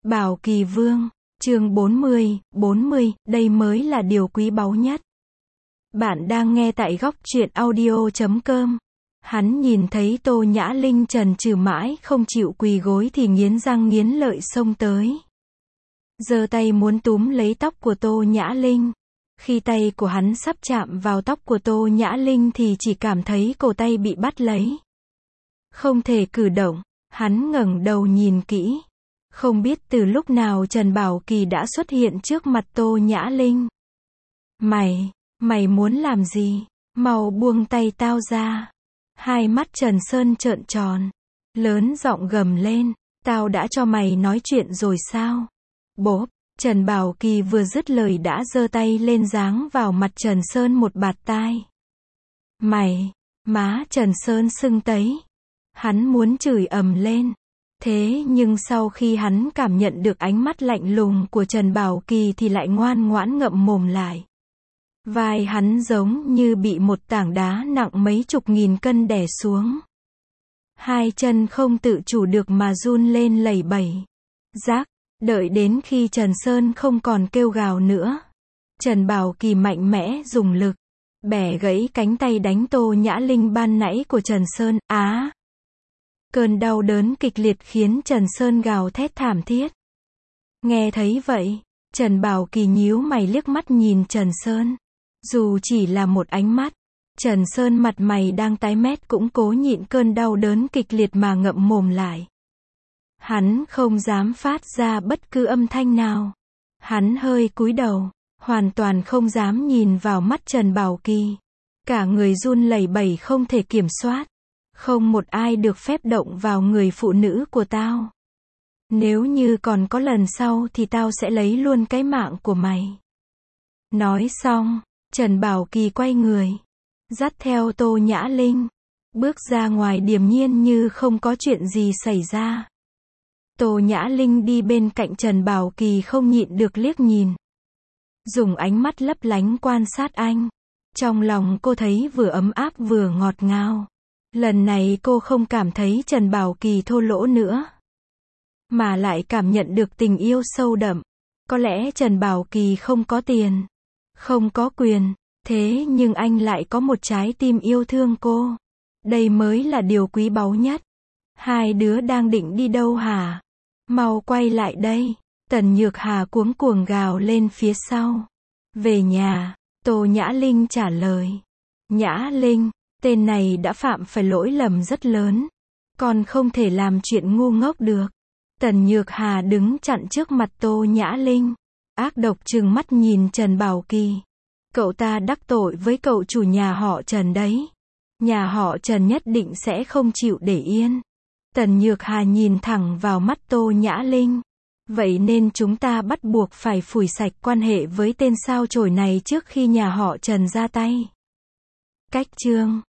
Bảo Kỳ Vương, chương 40, đây mới là điều quý báu nhất. Bạn đang nghe tại góc truyện audio.com. Hắn nhìn thấy Tô Nhã Linh chần chừ mãi không chịu quỳ gối thì nghiến răng nghiến lợi xông tới. Giơ tay muốn túm lấy tóc của Tô Nhã Linh. Khi tay của hắn sắp chạm vào tóc của Tô Nhã Linh thì chỉ cảm thấy cổ tay bị bắt lấy. Không thể cử động, hắn ngẩng đầu nhìn kỹ. Không biết từ lúc nào Trần Bảo Kỳ đã xuất hiện trước mặt Tô Nhã Linh. Mày muốn làm gì? Mau buông tay tao ra. Hai mắt Trần Sơn trợn tròn. Lớn giọng gầm lên. Tao đã cho mày nói chuyện rồi sao? Bốp, Trần Bảo Kỳ vừa dứt lời đã giơ tay lên giáng vào mặt Trần Sơn một bạt tai. Má Trần Sơn sưng tấy. Hắn muốn chửi ầm lên. Thế nhưng sau khi hắn cảm nhận được ánh mắt lạnh lùng của Trần Bảo Kỳ thì lại ngoan ngoãn ngậm mồm lại. Vai hắn giống như bị một tảng đá nặng mấy chục nghìn cân đè xuống. Hai chân không tự chủ được mà run lên lẩy bẩy. Rác, đợi đến khi Trần Sơn không còn kêu gào nữa. Trần Bảo Kỳ mạnh mẽ dùng lực, bẻ gãy cánh tay đánh Tô Nhã Linh ban nãy của Trần Sơn. Cơn đau đớn kịch liệt khiến Trần Sơn gào thét thảm thiết. Nghe thấy vậy, Trần Bảo Kỳ nhíu mày liếc mắt nhìn Trần Sơn. Dù chỉ là một ánh mắt, Trần Sơn mặt mày đang tái mét cũng cố nhịn cơn đau đớn kịch liệt mà ngậm mồm lại. Hắn không dám phát ra bất cứ âm thanh nào. Hắn hơi cúi đầu, hoàn toàn không dám nhìn vào mắt Trần Bảo Kỳ. Cả người run lẩy bẩy không thể kiểm soát. Không một ai được phép động vào người phụ nữ của tao. Nếu như còn có lần sau thì tao sẽ lấy luôn cái mạng của mày. Nói xong, Trần Bảo Kỳ quay người, dắt theo Tô Nhã Linh, bước ra ngoài điềm nhiên như không có chuyện gì xảy ra. Tô Nhã Linh đi bên cạnh Trần Bảo Kỳ không nhịn được liếc nhìn. Dùng ánh mắt lấp lánh quan sát anh. Trong lòng cô thấy vừa ấm áp vừa ngọt ngào. Lần này cô không cảm thấy Trần Bảo Kỳ thô lỗ nữa, mà lại cảm nhận được tình yêu sâu đậm. Có lẽ Trần Bảo Kỳ không có tiền, không có quyền, thế nhưng anh lại có một trái tim yêu thương cô. Đây mới là điều quý báu nhất. Hai đứa đang định đi đâu hả? Mau quay lại đây. Tần Nhược Hà cuống cuồng gào lên phía sau. Về nhà, Tô Nhã Linh trả lời. Nhã Linh, tên này đã phạm phải lỗi lầm rất lớn. Con không thể làm chuyện ngu ngốc được. Tần Nhược Hà đứng chặn trước mặt Tô Nhã Linh. Ác độc trừng mắt nhìn Trần Bảo Kỳ. Cậu ta đắc tội với cậu chủ nhà họ Trần đấy. Nhà họ Trần nhất định sẽ không chịu để yên. Tần Nhược Hà nhìn thẳng vào mắt Tô Nhã Linh. Vậy nên chúng ta bắt buộc phải phủi sạch quan hệ với tên sao chổi này trước khi nhà họ Trần ra tay. Cách chương